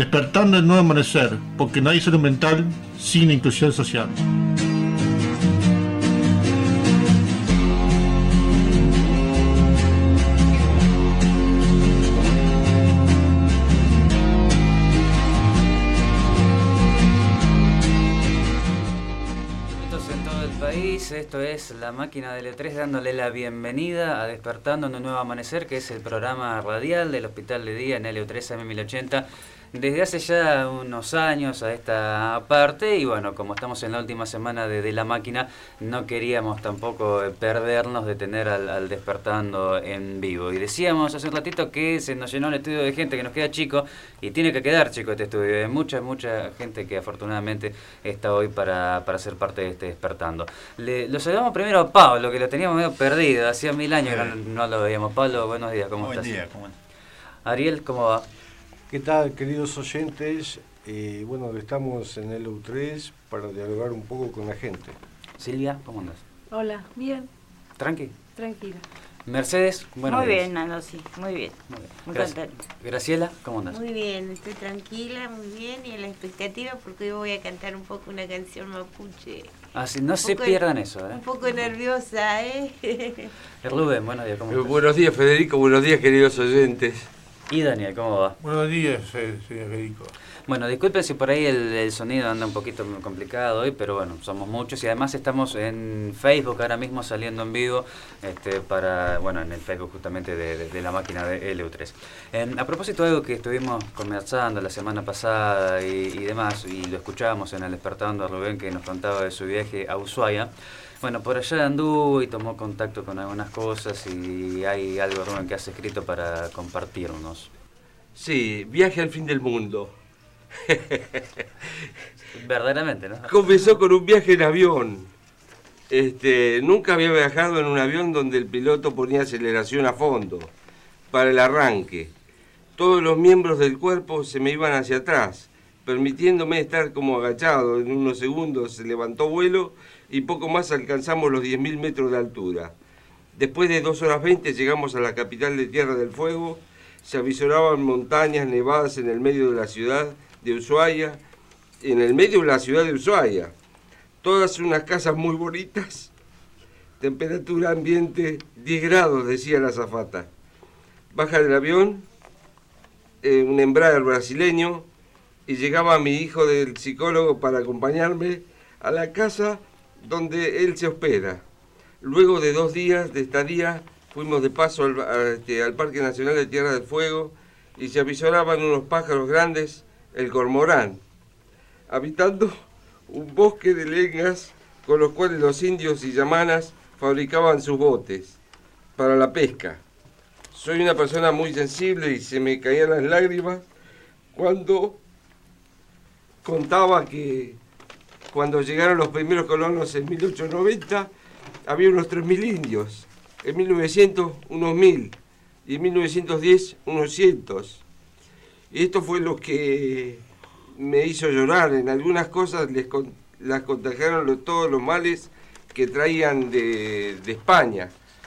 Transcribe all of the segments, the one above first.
Despertando el nuevo amanecer, porque no hay salud mental sin inclusión social. Esto es La Máquina de L3 dándole la bienvenida a Despertando en un Nuevo Amanecer, que es el programa radial del Hospital de Día en LU3 AM 1080 desde hace ya unos años a esta parte. Y bueno, como estamos en la última semana de La Máquina, no queríamos tampoco perdernos de tener al Despertando en vivo. Y decíamos hace un ratito que se nos llenó el estudio de gente, que nos queda chico, y tiene que quedar chico este estudio. Hay mucha gente que afortunadamente está hoy para ser parte de este Despertando. Lo saludamos primero a Pablo, que lo teníamos medio perdido, hacía 1000 años que no lo veíamos. Pablo, buenos días, ¿cómo estás? Buen día, ¿cómo estás? Ariel, ¿cómo va? ¿Qué tal, queridos oyentes? Bueno, estamos en el U3 para dialogar un poco con la gente. Silvia, ¿cómo andas? Hola, bien. ¿Tranqui? Tranquila. Mercedes, buenos días. Muy bien, Nano, sí, muy bien. Muy contenta. Graciela, ¿cómo andas? Muy bien, estoy tranquila, muy bien, y en la expectativa porque hoy voy a cantar un poco una canción mapuche. Así, no se pierdan eso, Un poco nerviosa, Rubén, buenos días, ¿cómo estás? Buenos días, Federico, buenos días, queridos oyentes. Y Daniel, ¿cómo va? Buenos días, señor Federico. Bueno, disculpen si por ahí el sonido anda un poquito complicado hoy, pero bueno, somos muchos y además estamos en Facebook ahora mismo saliendo en vivo en el Facebook justamente de La Máquina de LU3. A propósito de algo que estuvimos conversando la semana pasada y demás, y lo escuchábamos en el Despertando a Rubén, que nos contaba de su viaje a Ushuaia. Bueno, por allá anduvo y tomó contacto con algunas cosas y hay algo, Rubén, que has escrito para compartirnos. Sí, viaje al fin del mundo. Verdaderamente, ¿no? Comenzó con un viaje en avión. Nunca había viajado en un avión donde el piloto ponía aceleración a fondo para el arranque. Todos los miembros del cuerpo se me iban hacia atrás, permitiéndome estar como agachado. En unos segundos se levantó vuelo y poco más alcanzamos los 10.000 metros de altura. Después de 2 horas 20 llegamos a la capital de Tierra del Fuego. Se avisoraban montañas nevadas en el medio de la ciudad de Ushuaia, todas unas casas muy bonitas, temperatura ambiente 10 grados, decía la azafata. Baja del avión, un Embraer brasileño, y llegaba mi hijo del psicólogo para acompañarme a la casa donde él se hospeda. Luego de 2 días de estadía, fuimos de paso al Parque Nacional de Tierra del Fuego y se avisoraban unos pájaros grandes, el cormorán, habitando un bosque de lengas con los cuales los indios y yamanas fabricaban sus botes para la pesca. Soy una persona muy sensible y se me caían las lágrimas cuando contaba que cuando llegaron los primeros colonos en 1890 había unos 3.000 indios, en 1900 unos 1.000 y en 1910 unos 100. Y esto fue lo que me hizo llorar. En algunas cosas las contagiaron todos los males que traían de España.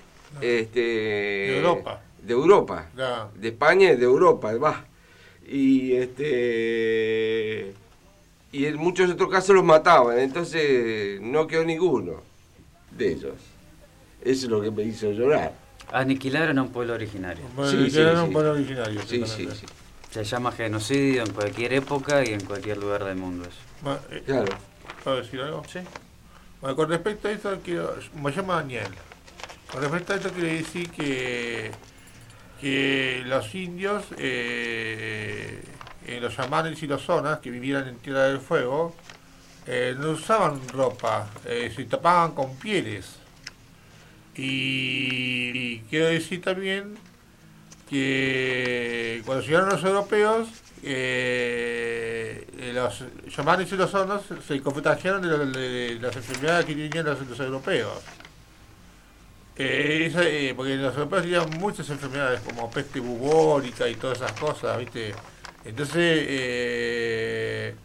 De Europa. De Europa. No. De España y de Europa, va. Y en muchos otros casos los mataban, entonces no quedó ninguno de ellos. Eso es lo que me hizo llorar. Aniquilaron a un pueblo originario. Un pueblo originario. Sí. Se llama genocidio en cualquier época y en cualquier lugar del mundo. Eso. Claro. ¿Puedo decir algo? Sí. Bueno, con respecto a esto, me llamo Daniel. Con respecto a esto quiero decir que los indios, los yamanes y los zonas que vivían en Tierra del Fuego, no usaban ropa, se tapaban con pieles. Y quiero decir también que cuando llegaron los europeos, los yamanes y los zonas se contagiaron de las enfermedades que tenían los europeos. Porque los europeos tenían muchas enfermedades como peste bubónica y todas esas cosas, ¿viste? Entonces,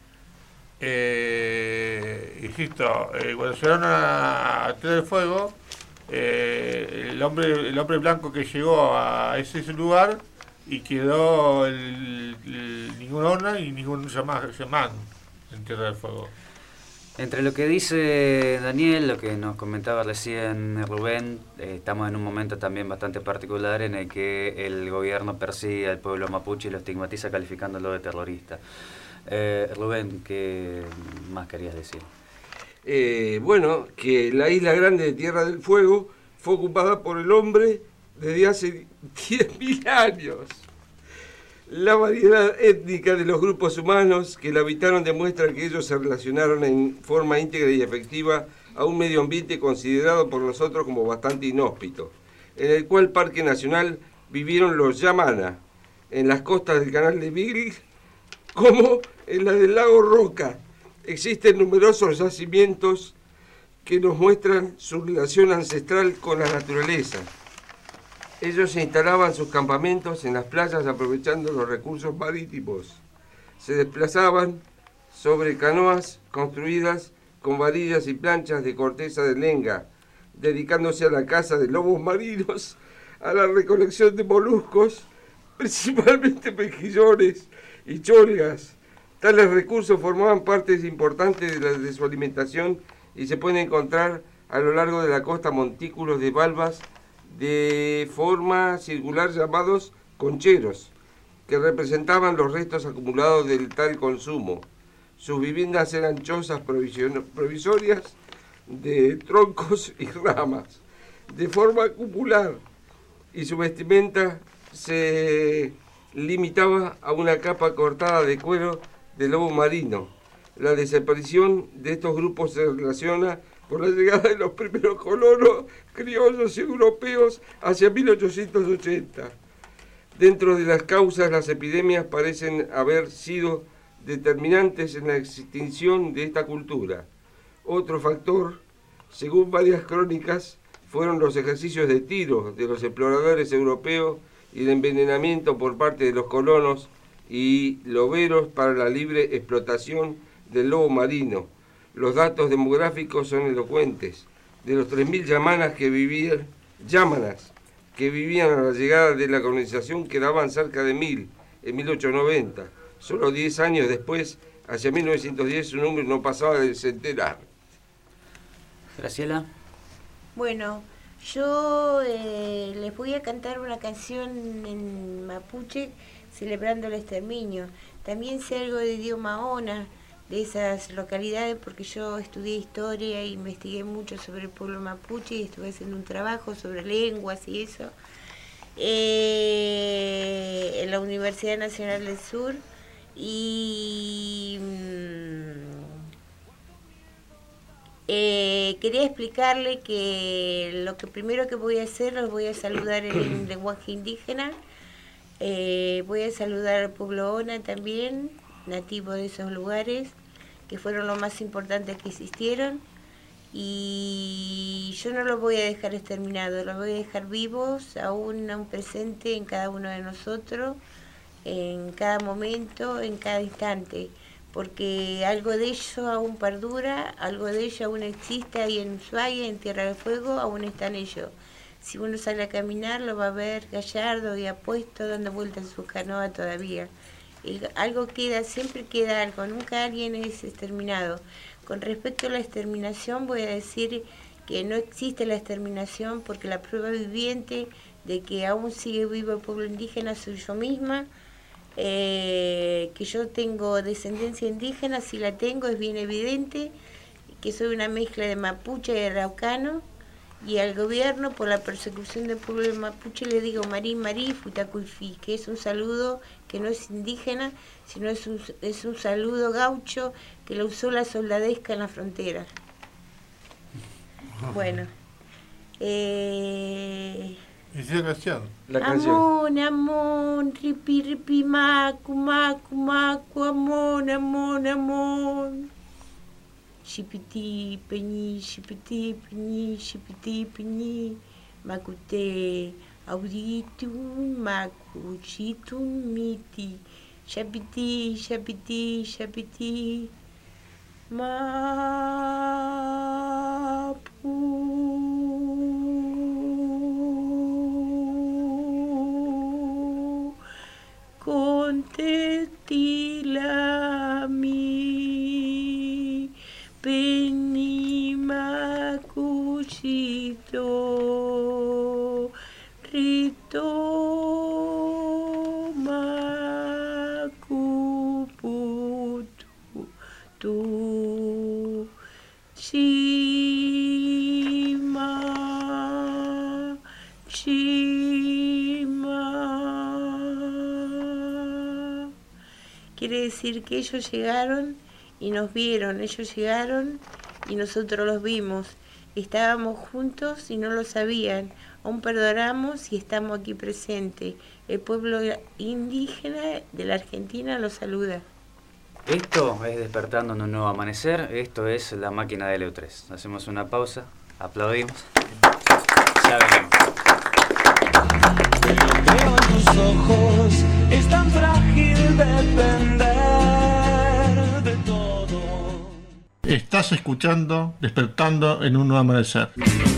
insisto, cuando llegaron a Tierra del Fuego, el hombre blanco que llegó a ese lugar y quedó ningún ona y ningún Yamán en Tierra del Fuego. Entre lo que dice Daniel, lo que nos comentaba recién Rubén, estamos en un momento también bastante particular en el que el gobierno persigue al pueblo mapuche y lo estigmatiza calificándolo de terrorista. Rubén, ¿qué más querías decir? Bueno, que la isla grande de Tierra del Fuego fue ocupada por el hombre desde hace 10.000 años. La variedad étnica de los grupos humanos que la habitaron demuestra que ellos se relacionaron en forma íntegra y efectiva a un medio ambiente considerado por nosotros como bastante inhóspito, en el cual Parque Nacional vivieron los Yamana, en las costas del Canal de Beagle, como en la del lago Roca. Existen numerosos yacimientos que nos muestran su relación ancestral con la naturaleza. Ellos se instalaban sus campamentos en las playas aprovechando los recursos marítimos. Se desplazaban sobre canoas construidas con varillas y planchas de corteza de lenga, dedicándose a la caza de lobos marinos, a la recolección de moluscos, principalmente mejillones y cholgas. Tales recursos formaban partes importantes de su alimentación y se pueden encontrar a lo largo de la costa montículos de valvas de forma circular llamados concheros, que representaban los restos acumulados del tal consumo. Sus viviendas eran chozas provisorias de troncos y ramas, de forma cupular, y su vestimenta se limitaba a una capa cortada de cuero de lobo marino. La desaparición de estos grupos se relaciona con la llegada de los primeros colonos criollos y europeos hacia 1880. Dentro de las causas, las epidemias parecen haber sido determinantes en la extinción de esta cultura. Otro factor, según varias crónicas, fueron los ejercicios de tiro de los exploradores europeos y el envenenamiento por parte de los colonos y loberos para la libre explotación del lobo marino. Los datos demográficos son elocuentes. De los 3.000 yamanas que vivían a la llegada de la colonización, quedaban cerca de 1.000 en 1890. Solo 10 años después, hacia 1910, su número no pasaba del centenar. Graciela. Bueno, yo les voy a cantar una canción en mapuche celebrando el exterminio. También sé algo de idioma ona, de esas localidades, porque yo estudié historia e investigué mucho sobre el pueblo mapuche y estuve haciendo un trabajo sobre lenguas y eso en la Universidad Nacional del Sur. Y quería explicarle que lo que primero que voy a hacer, los voy a saludar en lenguaje indígena. Voy a saludar al pueblo ona también, nativo de esos lugares, que fueron los más importantes que existieron, y yo no los voy a dejar exterminados, los voy a dejar vivos, aún presente en cada uno de nosotros, en cada momento, en cada instante, porque algo de ello aún perdura, algo de ello aún existe ahí en Ushuaia, en Tierra del Fuego, aún está en ello. Si uno sale a caminar, lo va a ver gallardo y apuesto, dando vueltas en su canoa todavía. Algo queda, siempre queda algo, nunca alguien es exterminado. Con respecto a la exterminación, voy a decir que no existe la exterminación, porque la prueba viviente de que aún sigue vivo el pueblo indígena soy yo misma. Que yo tengo descendencia indígena, si la tengo es bien evidente, que soy una mezcla de mapuche y araucano. Y al gobierno, por la persecución del pueblo mapuche, le digo marí marí futacuifi, que es un saludo que no es indígena, sino es un saludo gaucho que lo usó la soldadesca en la frontera. Bueno. ¿Y la canción? La canción. Amón, amón, ripi, ripi, macu, macu, macu, amón, amón, amón. Shipiti, peñi, shipiti, peñi, shipiti, peñi, macute, auditun, macu, chitun, miti, shapiti, shapiti, shapiti, mapu. Antetilami Penimacuchito Rito Macuputu tu Chima Chima. Quiere decir que ellos llegaron y nos vieron, ellos llegaron y nosotros los vimos. Estábamos juntos y no lo sabían. Aún perdonamos y estamos aquí presentes. El pueblo indígena de la Argentina los saluda. Esto es Despertando en un Nuevo Amanecer, esto es La Máquina de LU3. Hacemos una pausa, aplaudimos. Ya venimos. Veo en tus ojos, es tan frágil depender de todo. Estás escuchando Despertando en un Nuevo Amanecer.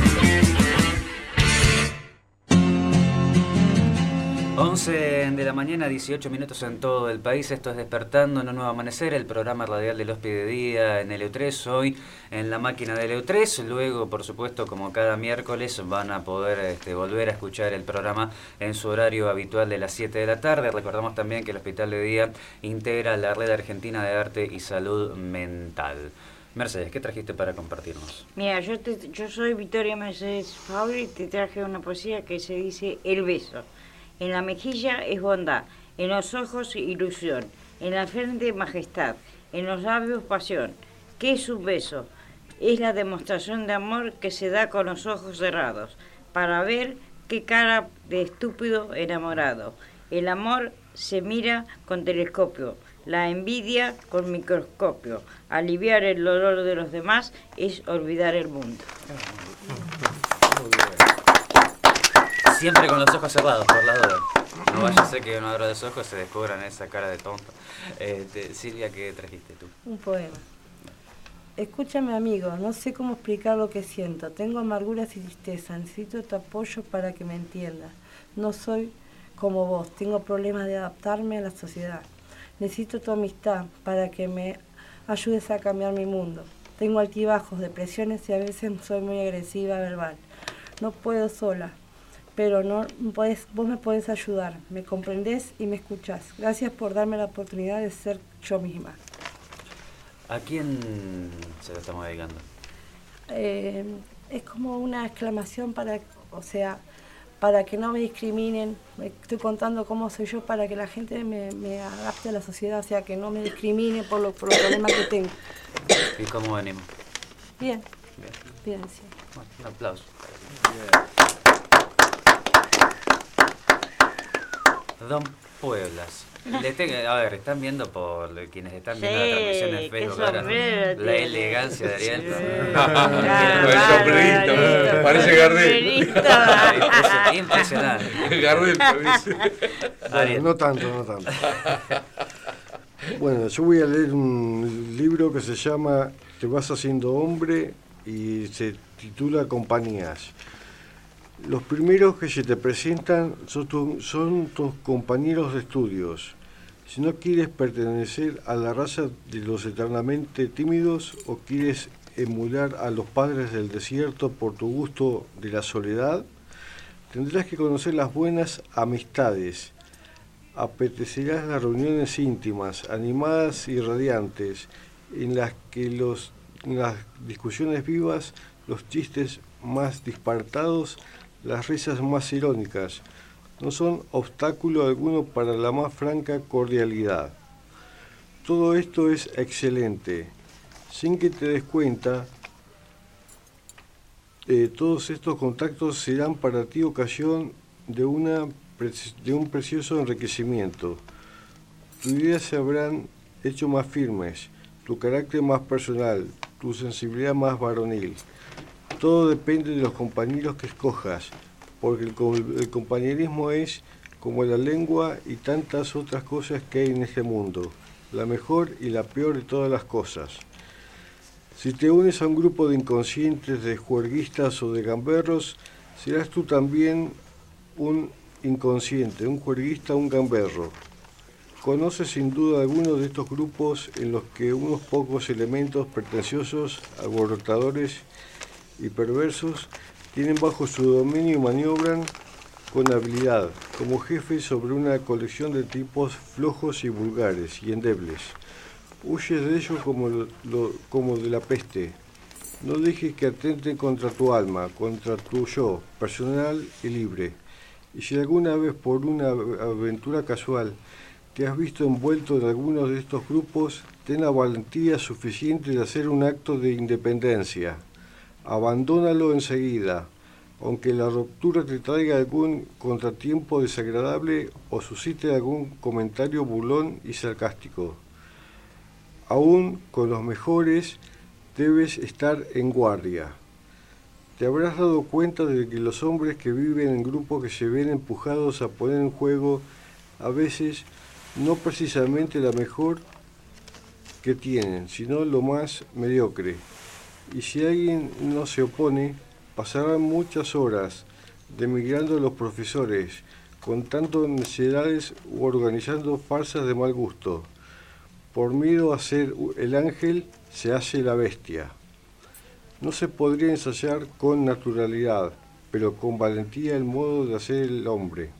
11 de la mañana, 18 minutos en todo el país. Esto es Despertando en un Nuevo Amanecer, el programa radial del Hospital de Día en LU3, hoy en La Máquina de LU3. Luego, por supuesto, como cada miércoles, van a poder volver a escuchar el programa en su horario habitual de las 7 de la tarde. Recordamos también que el Hospital de Día integra la Red Argentina de Arte y Salud Mental. Mercedes, ¿qué trajiste para compartirnos? Mira, yo soy Victoria Mercedes Fauri y te traje una poesía que se dice El beso. En la mejilla es bondad, en los ojos ilusión, en la frente majestad, en los labios pasión. ¿Qué es un beso? Es la demostración de amor que se da con los ojos cerrados, para ver qué cara de estúpido enamorado. El amor se mira con telescopio, la envidia con microscopio. Aliviar el dolor de los demás es olvidar el mundo. Siempre con los ojos cerrados, por la duda. No vaya a ser que uno abra los ojos y se descubran esa cara de tonto. Silvia, ¿qué trajiste tú? Un poema. Escúchame, amigo, no sé cómo explicar lo que siento. Tengo amarguras y tristeza. Necesito tu apoyo para que me entiendas. No soy como vos. Tengo problemas de adaptarme a la sociedad. Necesito tu amistad para que me ayudes a cambiar mi mundo. Tengo altibajos, depresiones y a veces soy muy agresiva verbal. No puedo sola. Pero vos me podés ayudar, me comprendés y me escuchás. Gracias por darme la oportunidad de ser yo misma. ¿A quién se lo estamos dedicando? Es como una exclamación para que no me discriminen. Estoy contando cómo soy yo para que la gente me adapte a la sociedad, o sea, que no me discrimine por los problemas que tengo. ¿Y cómo venimos? Bien, sí. Bueno, un aplauso. Don Pueblas. A ver, están viendo por quienes están viendo la transmisión en Facebook ahora, la elegancia de Ariel. Con el sombrerito, parece Gardel. Impresionante. Gardel parece. Bueno, no tanto. Bueno, yo voy a leer un libro que se llama Te vas haciendo hombre y se titula Compañías. Los primeros que se te presentan son tus compañeros de estudios. Si no quieres pertenecer a la raza de los eternamente tímidos o quieres emular a los padres del desierto por tu gusto de la soledad, tendrás que conocer las buenas amistades. Apetecerás las reuniones íntimas, animadas y radiantes, en las que las discusiones vivas, los chistes más disparatados, las risas más irónicas, no son obstáculo alguno para la más franca cordialidad. Todo esto es excelente. Sin que te des cuenta, todos estos contactos serán para ti ocasión de un precioso enriquecimiento. Tus ideas se habrán hecho más firmes, tu carácter más personal, tu sensibilidad más varonil. Todo depende de los compañeros que escojas, porque el compañerismo es como la lengua y tantas otras cosas que hay en este mundo, la mejor y la peor de todas las cosas. Si te unes a un grupo de inconscientes, de juerguistas o de gamberros, serás tú también un inconsciente, un juerguista, un gamberro. Conoce sin duda algunos de estos grupos en los que unos pocos elementos pretenciosos, alborotadores y perversos tienen bajo su dominio y maniobran con habilidad, como jefes sobre una colección de tipos flojos y vulgares y endebles. Huyes de ellos como de la peste. No dejes que atenten contra tu alma, contra tu yo, personal y libre. Y si alguna vez por una aventura casual te has visto envuelto en alguno de estos grupos, ten la valentía suficiente de hacer un acto de independencia. Abandónalo enseguida, aunque la ruptura te traiga algún contratiempo desagradable o suscite algún comentario burlón y sarcástico. Aún con los mejores debes estar en guardia. Te habrás dado cuenta de que los hombres que viven en grupos que se ven empujados a poner en juego a veces no precisamente la mejor que tienen, sino lo más mediocre. Y si alguien no se opone, pasarán muchas horas demigrando a los profesores, contando necedades u organizando farsas de mal gusto. Por miedo a ser el ángel, se hace la bestia. No se podría ensayar con naturalidad, pero con valentía el modo de hacer el hombre.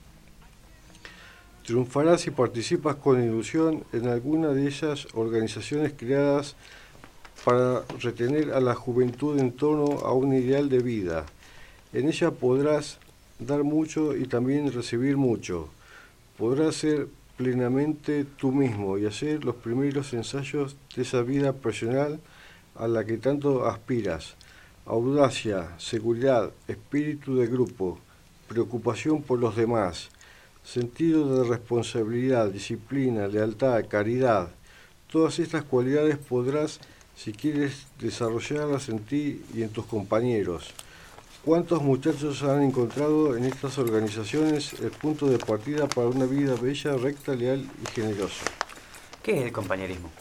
Triunfarás si participas con ilusión en alguna de esas organizaciones creadas para retener a la juventud en torno a un ideal de vida. En ella podrás dar mucho y también recibir mucho. Podrás ser plenamente tú mismo y hacer los primeros ensayos de esa vida personal a la que tanto aspiras. Audacia, seguridad, espíritu de grupo, preocupación por los demás, sentido de responsabilidad, disciplina, lealtad, caridad. Todas estas cualidades podrás, si quieres, desarrollarlas en ti y en tus compañeros. ¿Cuántos muchachos han encontrado en estas organizaciones el punto de partida para una vida bella, recta, leal y generosa? ¿Qué es el compañerismo?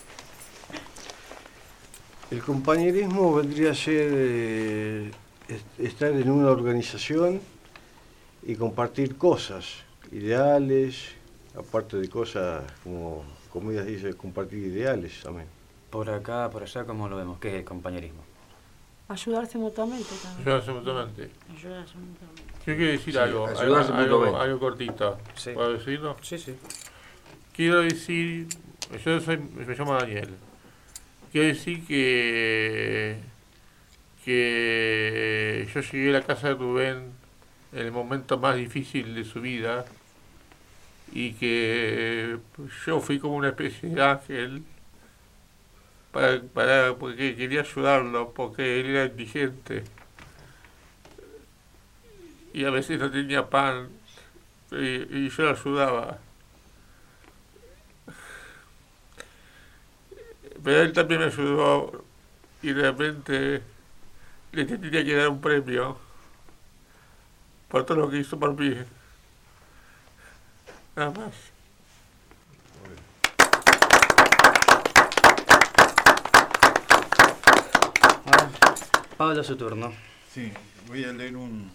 El compañerismo vendría a ser estar en una organización y compartir cosas, ideales, aparte de cosas como ella dice, compartir ideales también. Por acá, por allá, ¿cómo lo vemos? ¿Qué es el compañerismo? Ayudarse mutuamente también. Ayudarse mutuamente. Ayudarse mutuamente. Yo quiero decir Sí, algo, ayudarse mutuamente. algo cortito. Sí. ¿Puedo decirlo? Sí, sí. Quiero decir, me llamo Daniel. Quiero decir que yo llegué a la casa de Rubén en el momento más difícil de su vida y que yo fui como una especie de ángel porque quería ayudarlo, porque él era indigente y a veces no tenía pan y yo lo ayudaba. Pero él también me ayudó y realmente le tenía que dar un premio por todo lo que hizo por mí. Nada más. Pablo, su turno. Sí, voy a leer un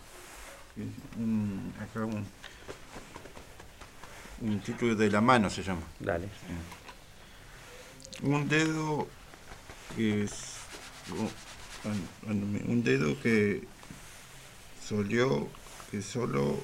título de La mano se llama. Dale. Un dedo que solió, que solo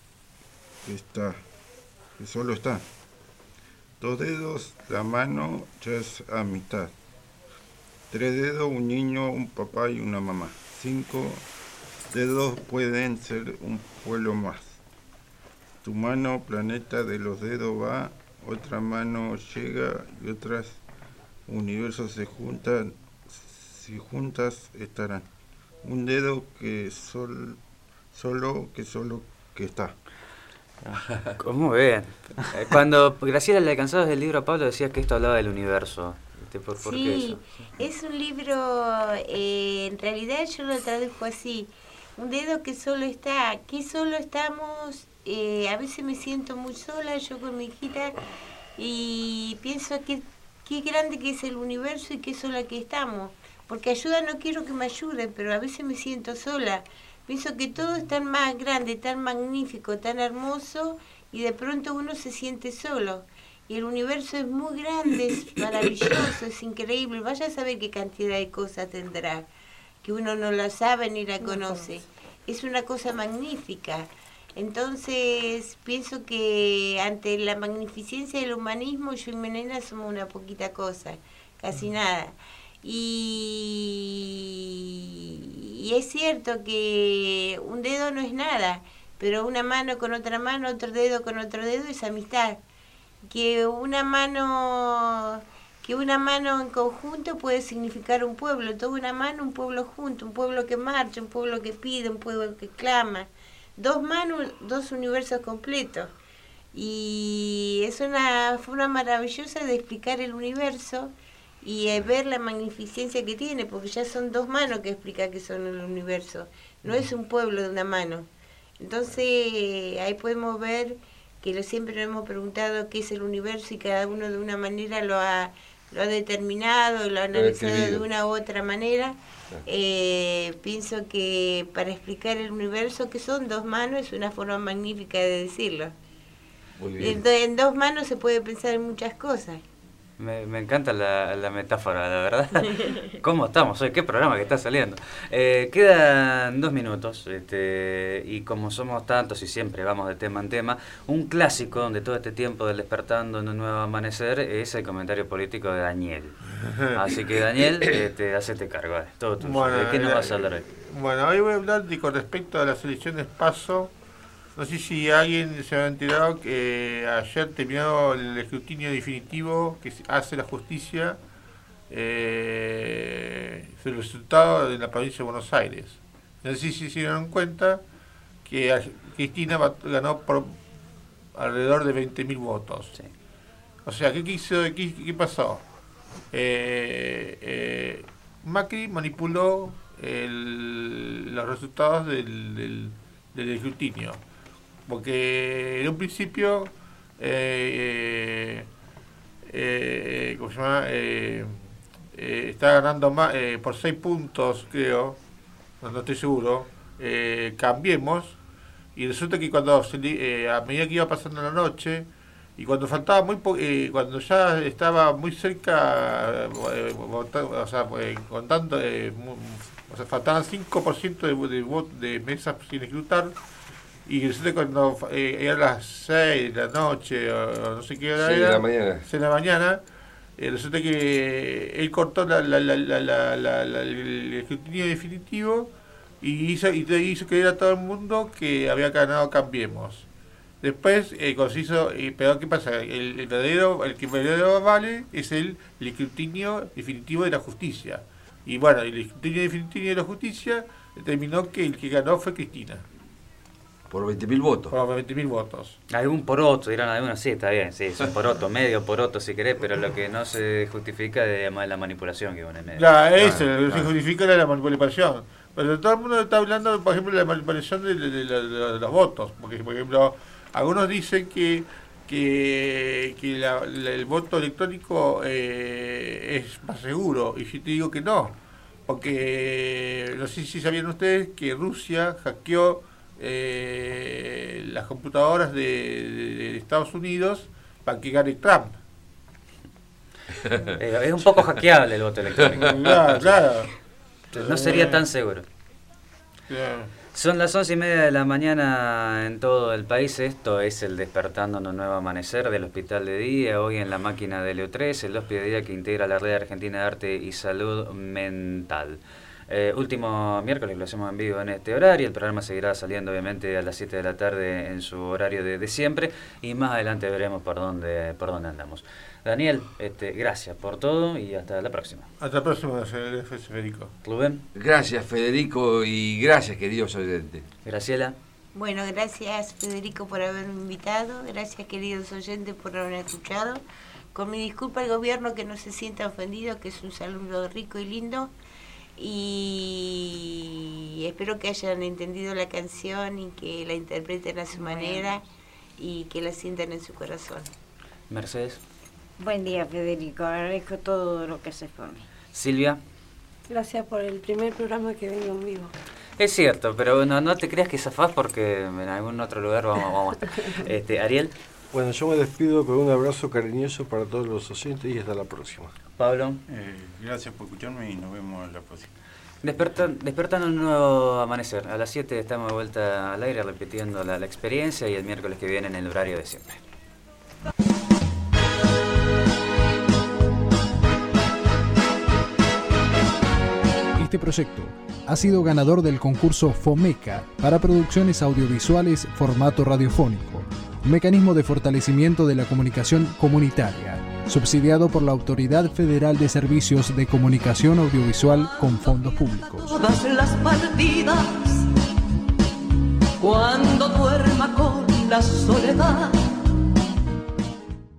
está. 2 dedos, la mano ya es amistad. 3 dedos, un niño, un papá y una mamá. 5 dedos pueden ser un pueblo más. Tu mano, planeta de los dedos va, otra mano llega y otras universos se juntan, si juntas estarán. Un dedo que solo que está. ¿Cómo ven? Cuando Graciela le alcanzabas del libro a Pablo decías que esto hablaba del universo. ¿Por qué Sí, eso? es un libro, en realidad yo lo traduzco así. Un dedo que solo está, aquí solo estamos, a veces me siento muy sola, yo con mi hijita, y pienso que qué grande que es el universo y qué sola que estamos. Porque ayuda no quiero que me ayuden, pero a veces me siento sola. Pienso que todo es tan más grande, tan magnífico, tan hermoso, y de pronto uno se siente solo. Y el universo es muy grande, es maravilloso, es increíble. Vaya a saber qué cantidad de cosas tendrá, que uno no la sabe ni la conoce. Es una cosa magnífica. Entonces, pienso que ante la magnificencia del humanismo, yo y mi nena somos una poquita cosa, casi nada. Y es cierto que un dedo no es nada, pero una mano con otra mano, otro dedo con otro dedo es amistad. Que una mano en conjunto puede significar un pueblo, toda una mano, un pueblo junto, un pueblo que marcha, un pueblo que pide, un pueblo que clama. Dos manos, dos universos completos. Y es una forma maravillosa de explicar el universo y ver la magnificencia que tiene, porque ya son dos manos que explican que son el universo. No es un pueblo de una mano. Entonces ahí podemos ver que siempre nos hemos preguntado qué es el universo y cada uno de una manera lo ha determinado, lo ha analizado de una u otra manera. Pienso que para explicar el universo, que son dos manos, es una forma magnífica de decirlo. Muy bien. En dos manos se puede pensar en muchas cosas. Me encanta la metáfora, la verdad. ¿Cómo estamos hoy? ¿Qué programa que está saliendo? Quedan 2 minutos, y como somos tantos y siempre vamos de tema en tema, un clásico de todo este tiempo del Despertando en un Nuevo Amanecer es el comentario político de Daniel. Así que Daniel, hacete cargo. Todo tuyo. Bueno, ¿De qué nos vas a hablar hoy? Bueno, hoy voy a hablar con respecto a las elecciones PASO. No sé si alguien se ha enterado que ayer terminó el escrutinio definitivo que hace la justicia sobre el resultado de la provincia de Buenos Aires. No sé si se dieron cuenta que Cristina ganó por alrededor de 20.000 votos. Sí. O sea, ¿qué pasó? Macri manipuló los resultados del escrutinio. Porque en un principio, ¿cómo se llama? Está ganando más, por 6 puntos, creo, no estoy seguro, Cambiemos, y resulta que cuando a medida que iba pasando la noche, y cuando faltaba cuando ya estaba muy cerca, contando, faltaban 5% de mesas sin escrutar. Y resulta cuando eran las 6 de la noche, o no sé qué hora era, 6 de la mañana, resulta que él cortó el escrutinio definitivo y hizo creer a todo el mundo que había ganado Cambiemos. Después, pero ¿qué pasa? El que verdadero vale es el escrutinio definitivo de la justicia. Y bueno, el escrutinio definitivo de la justicia determinó que el que ganó fue Cristina. Por 20.000 votos. Por 20.000 votos. Algún poroto, dirán algunos, sí, está bien, sí, es un poroto, medio poroto si querés, pero lo que no se justifica es la manipulación que pone en medio. Ya, eso, lo que se justifica es la manipulación. Pero todo el mundo está hablando, por ejemplo, de la manipulación de los votos. Porque, por ejemplo, algunos dicen que el voto electrónico es más seguro, y yo te digo que no. Porque, no sé si sabían ustedes que Rusia hackeó las computadoras de Estados Unidos para que gane Trump. Es un poco hackeable el voto electrónico. Claro. No sería tan seguro. Claro. Son las 11:30 de la mañana en todo el país. Esto es el Despertando en un Nuevo Amanecer del Hospital de Día. Hoy en la máquina de Leo 3, el Hospital de Día que integra la Red Argentina de Arte y Salud Mental. Último miércoles lo hacemos en vivo en este horario. El programa seguirá saliendo obviamente a las 7 de la tarde en su horario de siempre. Y más adelante veremos por dónde andamos. Daniel, gracias por todo y hasta la próxima. Hasta la próxima, Federico. Rubén. Gracias, Federico, y gracias, queridos oyentes. Graciela. Bueno, gracias, Federico, por haberme invitado. Gracias, queridos oyentes, por haberme escuchado. Con mi disculpa al gobierno que no se sienta ofendido, que es un saludo rico y lindo. Y espero que hayan entendido la canción y que la interpreten a su manera y que la sientan en su corazón. Mercedes. Buen día, Federico. Agradezco todo lo que haces por mí. Silvia. Gracias por el primer programa que vengo en vivo. Es cierto, pero no te creas que zafás porque en algún otro lugar vamos a estar. Ariel. Bueno, yo me despido con un abrazo cariñoso para todos los oyentes y hasta la próxima. Pablo. Gracias por escucharme y nos vemos en la próxima. Despertando un nuevo amanecer. A las 7 estamos de vuelta al aire repitiendo la experiencia y el miércoles que viene en el horario de siempre. Este proyecto ha sido ganador del concurso FOMECA para producciones audiovisuales formato radiofónico, un mecanismo de fortalecimiento de la comunicación comunitaria, subsidiado por la Autoridad Federal de Servicios de Comunicación Audiovisual con fondos públicos. Todas las partidas, cuando duerma con la soledad,